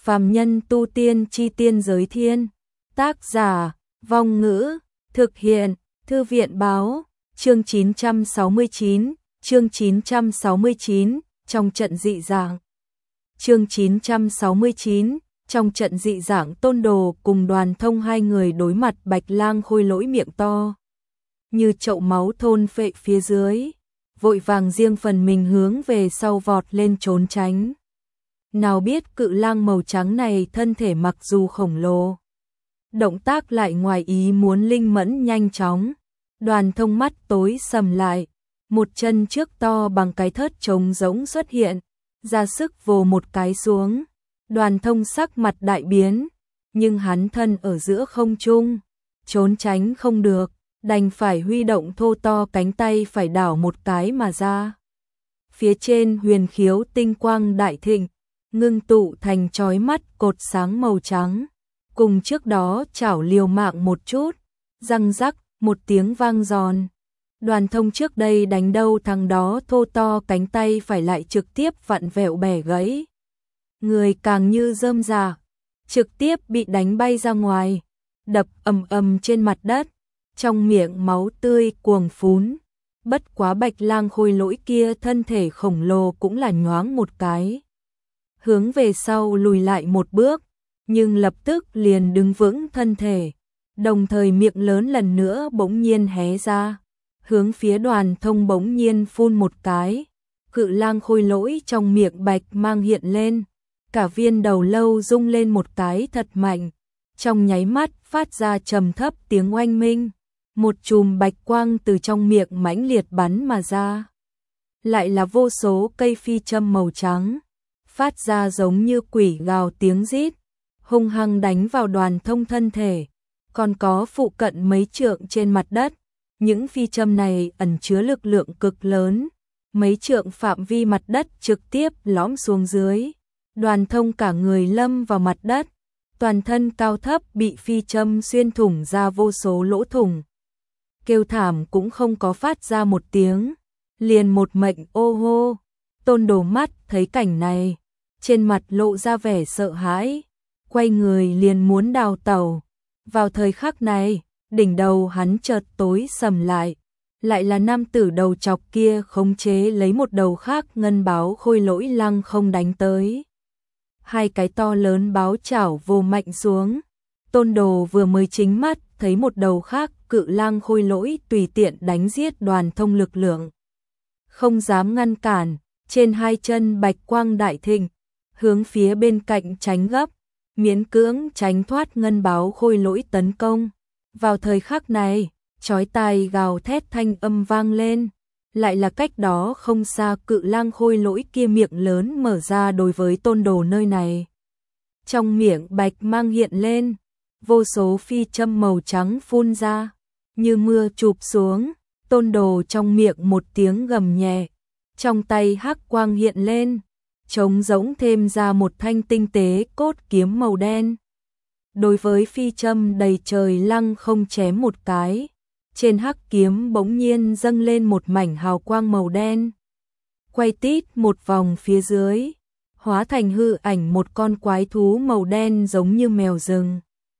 Phàm nhân tu tiên chi tiên giới thiên. Tác giả, Vong Ngữ, thực hiện, Thư viện báo, chương 969, chương 969, trong trận dị dạng. Chương 969, trong trận dị dạng Tôn Đồ cùng Đoàn Thông hai người đối mặt Bạch Lang Khôi Lỗi miệng to như chậu máu thôn phệ phía dưới, vội vàng riêng phần mình hướng về sau vọt lên trốn tránh. Nào biết cự lang màu trắng này thân thể mặc dù khổng lồ, động tác lại ngoài ý muốn linh mẫn nhanh chóng. Đoàn Thông mắt tối sầm lại, một chân trước to bằng cái thớt trống rỗng xuất hiện, ra sức vồ một cái xuống. Đoàn Thông sắc mặt đại biến, nhưng hắn thân ở giữa không trung, trốn tránh không được, đành phải huy động thô to cánh tay phải đảo một cái mà ra. Phía trên huyền khiếu tinh quang đại thịnh, ngưng tụ thành chói mắt cột sáng màu trắng, cùng trước đó chảo liều mạng một chút, răng rắc, một tiếng vang giòn. Đoàn Thông trước đây đánh đâu thằng đó thô to cánh tay phải lại trực tiếp vặn vẹo bẻ gãy. Người càng như rơm rạ, trực tiếp bị đánh bay ra ngoài, đập ầm ầm trên mặt đất, trong miệng máu tươi cuồng phún. Bất quá Bạch Lang Khôi Lỗi kia thân thể khổng lồ cũng là nhoáng một cái, hướng về sau lùi lại một bước, nhưng lập tức liền đứng vững thân thể, đồng thời miệng lớn lần nữa bỗng nhiên hé ra, hướng phía Đoàn Thông bỗng nhiên phun một cái. Cự lang khôi lỗi trong miệng bạch mang hiện lên, cả viên đầu lâu rung lên một cái thật mạnh, trong nháy mắt phát ra trầm thấp tiếng oanh minh, một chùm bạch quang từ trong miệng mãnh liệt bắn mà ra. Lại là vô số cây phi châm màu trắng, phát ra giống như quỷ gào tiếng rít, hung hăng đánh vào Đoàn Thông thân thể, còn có phụ cận mấy trượng trên mặt đất. Những phi châm này ẩn chứa lực lượng cực lớn, mấy trượng phạm vi mặt đất trực tiếp lõm xuống dưới. Đoàn Thông cả người lâm vào mặt đất, toàn thân cao thấp bị phi châm xuyên thủng ra vô số lỗ thủng. Kêu thảm cũng không có phát ra một tiếng, liền một mệnh ô hô. Tôn Đồ mắt thấy cảnh này, trên mặt lộ ra vẻ sợ hãi, quay người liền muốn đào tẩu. Vào thời khắc này, đỉnh đầu hắn chợt tối sầm lại là nam tử đầu chọc kia khống chế lấy một đầu khác ngân báo khôi lỗi lăng không đánh tới. Hai cái to lớn báo chảo vô mạnh xuống, Tôn Đồ vừa mới chính mắt thấy một đầu khác cự lang khôi lỗi tùy tiện đánh giết Đoàn Thông lực lượng, không dám ngăn cản, trên hai chân bạch quang đại thịnh, hướng phía bên cạnh tránh gấp, miễn cưỡng tránh thoát ngân báo khôi lỗi tấn công. Vào thời khắc này, chói tai gào thét thanh âm vang lên, lại là cách đó không xa cự lang khôi lỗi kia miệng lớn mở ra đối với Tôn Đồ nơi này. Trong miệng bạch mang hiện lên, vô số phi châm màu trắng phun ra, như mưa chụp xuống. Tôn Đồ trong miệng một tiếng gầm nhẹ, trong tay hắc quang hiện lên, trống rỗng thêm ra một thanh tinh tế cốt kiếm màu đen. Đối với phi châm đầy trời lăng không chém một cái, trên hắc kiếm bỗng nhiên dâng lên một mảnh hào quang màu đen, quay tít một vòng phía dưới, hóa thành hư ảnh một con quái thú màu đen giống như mèo rừng.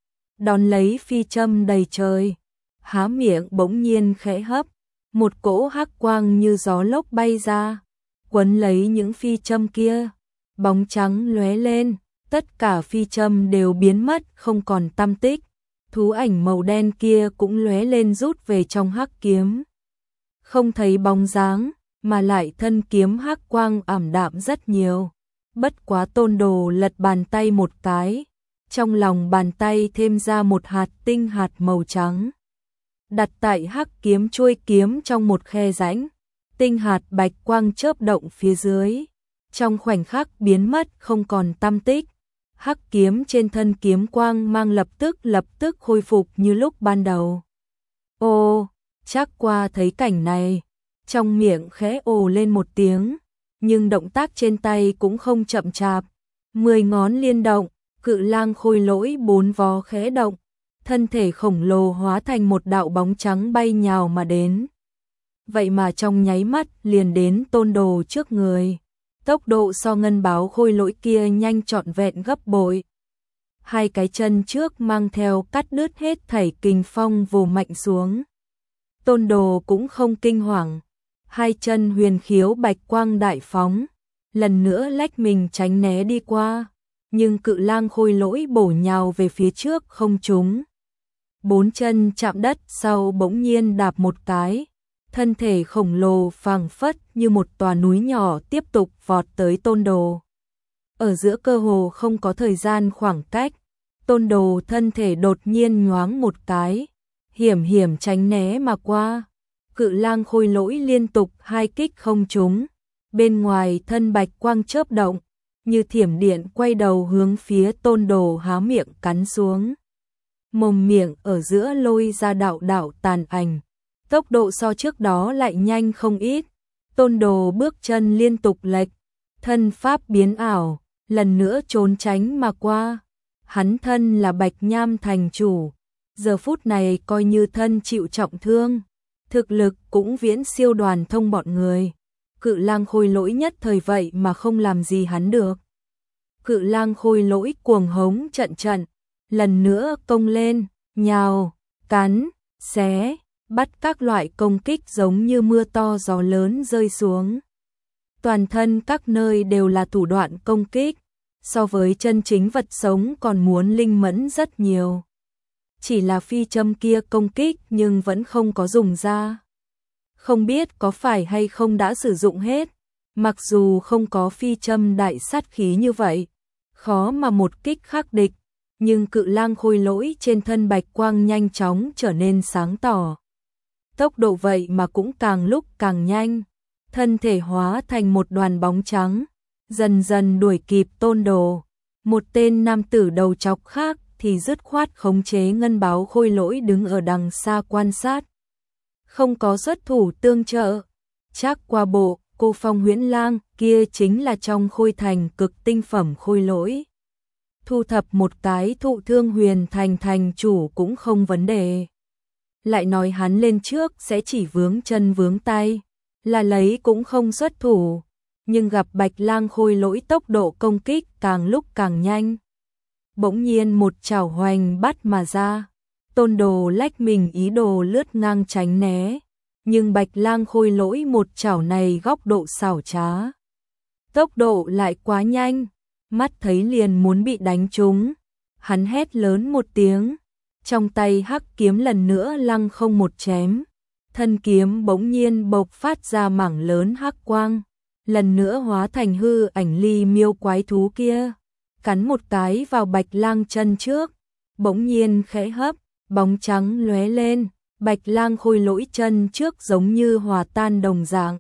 Đón lấy phi châm đầy trời, há miệng bỗng nhiên khẽ hấp, một cỗ hắc quang như gió lốc bay ra, quấn lấy những phi châm kia, bóng trắng lóe lên. Tất cả phi châm đều biến mất không còn tăm tích, thú ảnh màu đen kia cũng lóe lên rút về trong hắc kiếm. Không thấy bóng dáng, mà lại thân kiếm hắc quang ảm đạm rất nhiều. Bất quá Tôn Đồ lật bàn tay một cái, trong lòng bàn tay thêm ra một hạt tinh hạt màu trắng, đặt tại hắc kiếm chuôi kiếm trong một khe rãnh, tinh hạt bạch quang chớp động phía dưới, trong khoảnh khắc biến mất không còn tăm tích. Hắc kiếm trên thân kiếm quang mang lập tức khôi phục như lúc ban đầu. Ô, chắc qua thấy cảnh này, trong miệng khẽ ồ lên một tiếng, nhưng động tác trên tay cũng không chậm chạp, 10 ngón liên động, cự lang khôi lỗi 4 vó khẽ động, thân thể khổng lồ hóa thành một đạo bóng trắng bay nhào mà đến. Vậy mà trong nháy mắt liền đến Tôn Đồ trước người. tốc độ so ngân báo khôi lỗi kia nhanh trọn vẹn gấp bội. Hai cái chân trước mang theo cắt đứt hết thảy kình phong vồ mạnh xuống. Tôn Đồ cũng không kinh hoàng, hai chân huyền khiếu bạch quang đại phóng, lần nữa lách mình tránh né đi qua, nhưng cự lang khôi lỗi bổ nhào về phía trước không trúng. Bốn chân chạm đất sau bỗng nhiên đạp một cái, thân thể khổng lồ phảng phất như một tòa núi nhỏ tiếp tục vọt tới Tôn Đồ. Ở giữa cơ hồ không có thời gian khoảng cách, Tôn Đồ thân thể đột nhiên nhoáng một cái, hiểm hiểm tránh né mà qua. Cự lang khôi lỗi liên tục hai kích không trúng, bên ngoài thân bạch quang chớp động, như thiểm điện quay đầu hướng phía Tôn Đồ há miệng cắn xuống. Mồm miệng ở giữa lôi ra đạo đạo tàn ảnh, tốc độ so trước đó lại nhanh không ít. Tôn Đồ bước chân liên tục lệch, thân pháp biến ảo, lần nữa trốn tránh mà qua. Hắn thân là Bạch Nham thành chủ, giờ phút này coi như thân chịu trọng thương, thực lực cũng viễn siêu Đoàn Thông bọn người. Cự lang khôi lỗi nhất thời vậy mà không làm gì hắn được. Cự lang khôi lỗi cuồng hống trận trận, lần nữa công lên, nhào, cắn, xé, bắt các loại công kích giống như mưa to gió lớn rơi xuống. Toàn thân các nơi đều là thủ đoạn công kích, so với chân chính vật sống còn muốn linh mẫn rất nhiều. Chỉ là phi châm kia công kích nhưng vẫn không có dùng ra. Không biết có phải hay không đã sử dụng hết, mặc dù không có phi châm đại sát khí như vậy, khó mà một kích khắc địch, nhưng cự lang khôi lỗi trên thân bạch quang nhanh chóng trở nên sáng tỏ. Tốc độ vậy mà cũng càng lúc càng nhanh, thân thể hóa thành một đoàn bóng trắng, dần dần đuổi kịp Tôn Đồ. Một tên nam tử đầu chọc khác thì dứt khoát khống chế ngân báo khôi lỗi đứng ở đằng xa quan sát. Không có xuất thủ tương trợ, chắc qua bộ, cô Phong Huyễn Lang kia chính là trong khôi thành cực tinh phẩm khôi lỗi. Thu thập một cái thụ thương huyền thành thành chủ cũng không vấn đề. Lại nói hắn lên trước sẽ chỉ vướng chân vướng tay, là lấy cũng không xuất thủ, nhưng gặp Bạch Lang khôi lỗi tốc độ công kích càng lúc càng nhanh. Bỗng nhiên một chảo hoành bắt mà ra, Tôn Đồ lách mình ý đồ lướt ngang tránh né, nhưng Bạch Lang khôi lỗi một chảo này góc độ xảo trá, tốc độ lại quá nhanh, mắt thấy liền muốn bị đánh trúng. Hắn hét lớn một tiếng, trong tay hắc kiếm lần nữa lăng không một chém, thân kiếm bỗng nhiên bộc phát ra mảng lớn hắc quang, lần nữa hóa thành hư ảnh ly miêu quái thú kia, cắn một cái vào Bạch Lang chân trước, bỗng nhiên khẽ hấp, bóng trắng lóe lên, Bạch Lang khôi lỗi chân trước giống như hòa tan đồng dạng.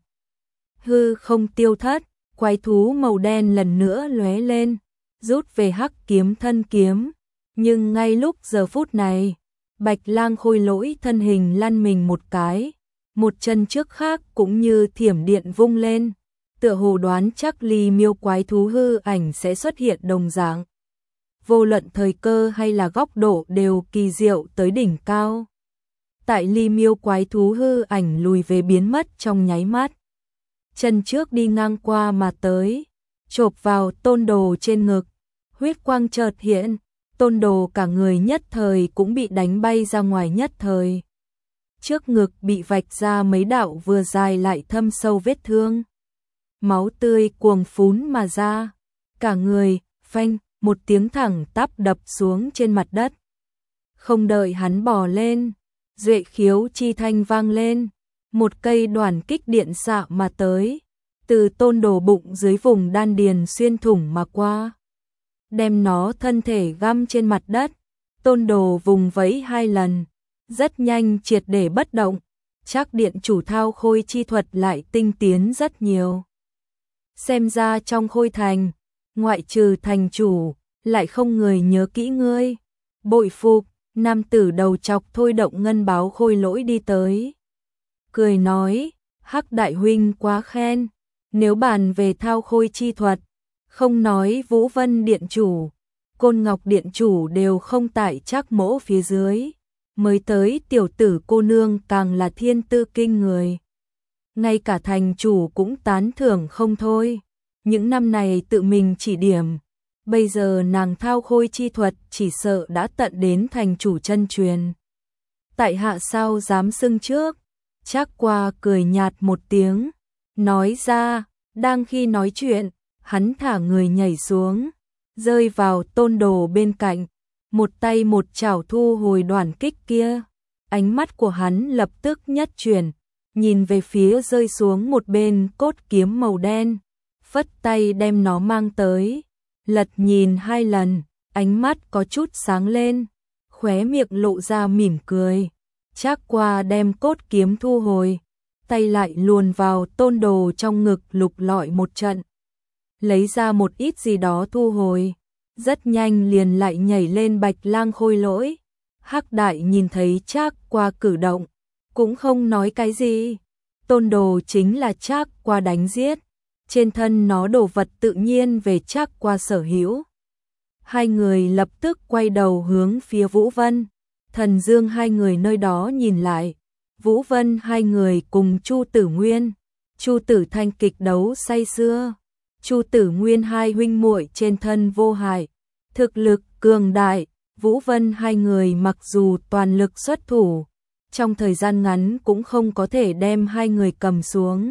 Hư không tiêu thất, quái thú màu đen lần nữa lóe lên, rút về hắc kiếm thân kiếm, nhưng ngay lúc giờ phút này, Bạch Lang khôi lỗi thân hình lăn mình một cái, một chân trước khác cũng như thiểm điện vung lên, tựa hồ đoán chắc ly miêu quái thú hư ảnh sẽ xuất hiện đồng dạng. Vô luận thời cơ hay là góc độ đều kỳ diệu tới đỉnh cao. Tại ly miêu quái thú hư ảnh lùi về biến mất trong nháy mắt. Chân trước đi ngang qua mà tới, chộp vào Tôn Đồ trên ngực, huyết quang chợt hiện, Tôn Đồ cả người nhất thời cũng bị đánh bay ra ngoài nhất thời. Trước ngực bị vạch ra mấy đạo vừa dài lại thâm sâu vết thương. Máu tươi cuồng phún mà ra, cả người, phanh, một tiếng thẳng tắp đập xuống trên mặt đất. Không đợi hắn bò lên, duệ khiếu chi thanh vang lên, một cây đoàn kích điện xạ mà tới, từ Tôn Đồ bụng dưới vùng đan điền xuyên thủng mà qua, đem nó thân thể găm trên mặt đất. Tôn Đồ vùng vẫy hai lần, rất nhanh triệt để bất động, chắc điện chủ thao khôi chi thuật lại tinh tiến rất nhiều. Xem ra trong khôi thành, ngoại trừ thành chủ, lại không người nhớ kỹ ngươi. Bội phục, nam tử đầu chọc thôi động ngân báo khôi lỗi đi tới. Cười nói, Hắc đại huynh quá khen, nếu bàn về thao khôi chi thuật, không nói Vũ Vân điện chủ, Côn Ngọc điện chủ đều không tại Trác Mỗ phía dưới, mới tới tiểu tử cô nương càng là thiên tư kinh người. Ngay cả thành chủ cũng tán thưởng không thôi. những năm này tự mình chỉ điểm, bây giờ nàng thao khôi chi thuật chỉ sợ đã tận đến thành chủ chân truyền. Tại hạ sao dám xưng trước? Trác Qua cười nhạt một tiếng, nói ra, đang khi nói chuyện, hắn thả người nhảy xuống, rơi vào Tôn Đồ bên cạnh, một tay một chảo thu hồi đoản kích kia. Ánh mắt của hắn lập tức nhất chuyển, nhìn về phía rơi xuống một bên cốt kiếm màu đen, phất tay đem nó mang tới, lật nhìn 2 lần, ánh mắt có chút sáng lên, khóe miệng lộ ra mỉm cười. Trác Qua đem cốt kiếm thu hồi, tay lại luồn vào Tôn Đồ trong ngực lục lọi một trận, lấy ra một ít gì đó thu hồi, rất nhanh liền lại nhảy lên Bạch Lang Khôi Lỗi. Hắc Đại nhìn thấy Trác Qua cử động, cũng không nói cái gì. Tôn Đồ chính là Trác Qua đánh giết, trên thân nó đồ vật tự nhiên về Trác Qua sở hữu. Hai người lập tức quay đầu hướng phía Vũ Vân, Thần Dương hai người nơi đó nhìn lại. Vũ Vân hai người cùng Chu Tử Nguyên, Chu Tử Thanh kịch đấu say sưa. Chu Tử Nguyên hai huynh muội trên thân vô hại, thực lực cường đại. Vũ Vân hai người mặc dù toàn lực xuất thủ, trong thời gian ngắn cũng không có thể đem hai người cầm xuống.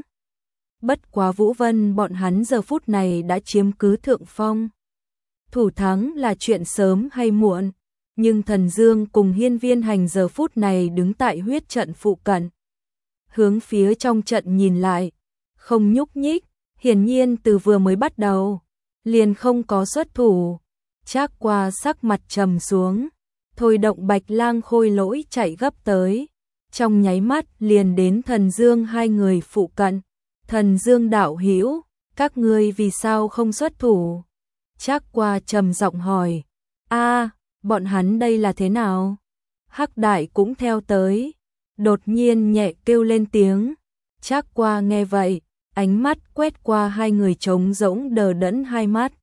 Bất quá Vũ Vân bọn hắn giờ phút này đã chiếm cứ thượng phong. Thủ thắng là chuyện sớm hay muộn, nhưng Thần Dương cùng Hiên Viên Hành giờ phút này đứng tại huyết trận phụ cận. Hướng phía trong trận nhìn lại, không nhúc nhích, hiển nhiên từ vừa mới bắt đầu, liền không có xuất thủ. Trác Qua sắc mặt trầm xuống, thôi động Bạch Lang Khôi Lỗi chạy gấp tới, trong nháy mắt liền đến Thần Dương hai người phụ cận. Thần Dương đạo hữu, các ngươi vì sao không xuất thủ? Trác Qua trầm giọng hỏi. Bọn hắn đây là thế nào? Hắc Đại cũng theo tới, đột nhiên nhẹ kêu lên tiếng. Trác Qua nghe vậy, ánh mắt quét qua hai người trống rỗng đờ đẫn hai mắt.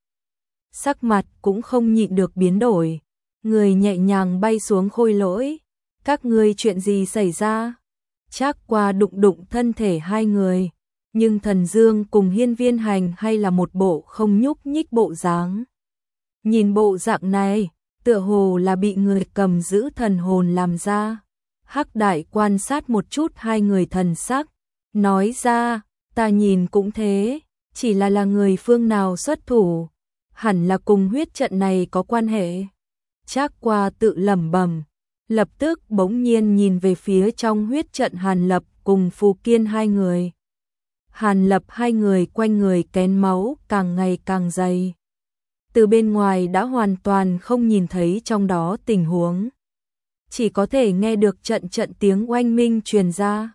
Sắc mặt cũng không nhịn được biến đổi, người nhẹ nhàng bay xuống khôi lỗi. Các ngươi chuyện gì xảy ra? Trác Qua đụng đụng thân thể hai người, nhưng Thần Dương cùng Hiên Viên Hành hay là một bộ không nhúc nhích bộ dáng. Nhìn bộ dạng này, tựa hồ là bị người cầm giữ thần hồn làm ra. Hắc Đại quan sát một chút hai người thần sắc, nói ra, ta nhìn cũng thế, chỉ là người phương nào xuất thủ, hẳn là cùng huyết trận này có quan hệ. Trác Qua tự lẩm bẩm, lập tức bỗng nhiên nhìn về phía trong huyết trận Hàn Lập cùng Phù Kiên hai người. Hàn Lập hai người quanh người kén máu càng ngày càng dày. Từ bên ngoài đã hoàn toàn không nhìn thấy trong đó tình huống, chỉ có thể nghe được trận trận tiếng oanh minh truyền ra.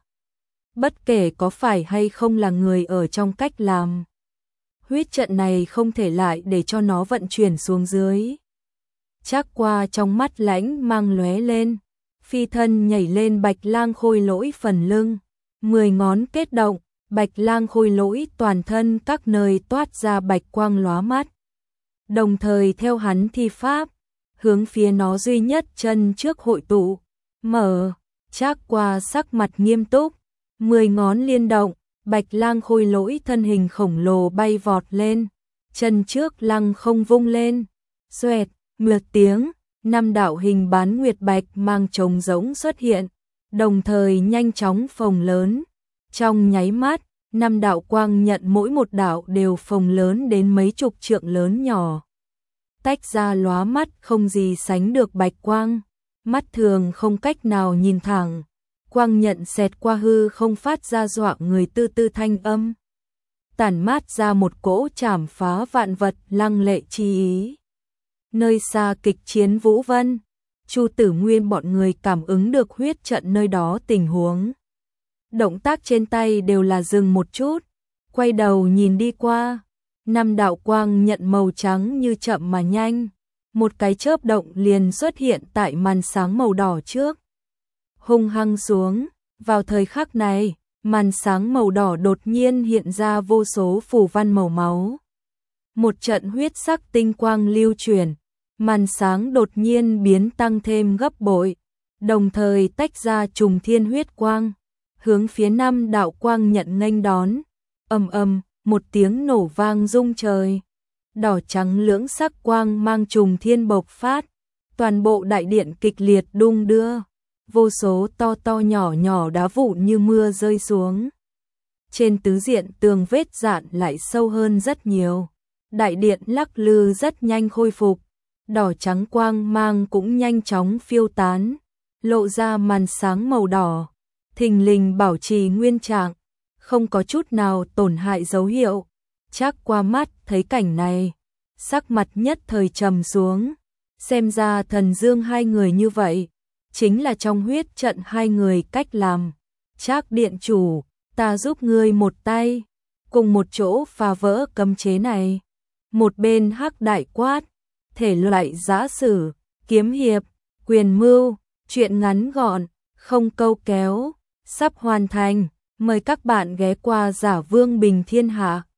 Bất kể có phải hay không là người ở trong cách làm, huyết trận này không thể lại để cho nó vận chuyển xuống dưới. Trác Qua trong mắt lãnh mang lóe lên, phi thân nhảy lên Bạch Lang Khôi Lỗi phần lưng, 10 ngón kết động, Bạch Lang Khôi Lỗi toàn thân các nơi toát ra bạch quang lóa mắt. Đồng thời theo hắn thi pháp, hướng phía nó duy nhất chân trước hội tụ, mở. Trác Qua sắc mặt nghiêm túc, 10 ngón liên động, Bạch Lang Khôi Lỗi thân hình khổng lồ bay vọt lên, chân trước lăng không vung lên, xoẹt, một tiếng, 5 đạo hình bán nguyệt bạch mang trống rỗng xuất hiện, đồng thời nhanh chóng phồng lớn. Trong nháy mắt, 5 đạo quang nhận mỗi một đạo đều phồng lớn đến mấy chục trượng lớn nhỏ, tách ra lóa mắt không gì sánh được bạch quang, mắt thường không cách nào nhìn thẳng. Quang nhận xẹt qua hư không phát ra dọa người tư tư thanh âm, tản mát ra một cỗ chảm phá vạn vật lăng lệ chi ý. Nơi xa kịch chiến Vũ Vân, Chu Tử Nguyên bọn người cảm ứng được huyết trận nơi đó tình huống. Động tác trên tay đều là dừng một chút, quay đầu nhìn đi qua. 5 đạo quang nhận màu trắng như chậm mà nhanh, một cái chớp động liền xuất hiện tại màn sáng màu đỏ trước, hung hăng xuống. Vào thời khắc này, màn sáng màu đỏ đột nhiên hiện ra vô số phù văn màu máu. Một trận huyết sắc tinh quang lưu chuyển, màn sáng đột nhiên biến tăng thêm gấp bội, đồng thời tách ra trùng thiên huyết quang, hướng phía 5 đạo quang nhận nghênh đón. Ầm ầm, một tiếng nổ vang rung trời. Đỏ trắng lưỡng sắc quang mang trùng thiên bộc phát, toàn bộ đại điện kịch liệt đung đưa, vô số to to nhỏ nhỏ đá vụn như mưa rơi xuống. Trên tứ diện tường vết dạn lại sâu hơn rất nhiều. Đại điện lắc lư rất nhanh khôi phục, đỏ trắng quang mang cũng nhanh chóng phiêu tán, lộ ra màn sáng màu đỏ, thình lình bảo trì nguyên trạng, không có chút nào tổn hại dấu hiệu. Trác qua mắt thấy cảnh này, sắc mặt nhất thời trầm xuống, xem ra Thần Dương hai người như vậy, chính là trong huyết trận hai người cách làm. Trác điện chủ, ta giúp ngươi một tay, cùng một chỗ phá vỡ cấm chế này. Một bên Hắc đại quát, thể loại giã sử, kiếm hiệp, quyền mưu, truyện ngắn gọn, không câu kéo, sắp hoàn thành, mời các bạn ghé qua Giả Vương Bình Thiên Hạ.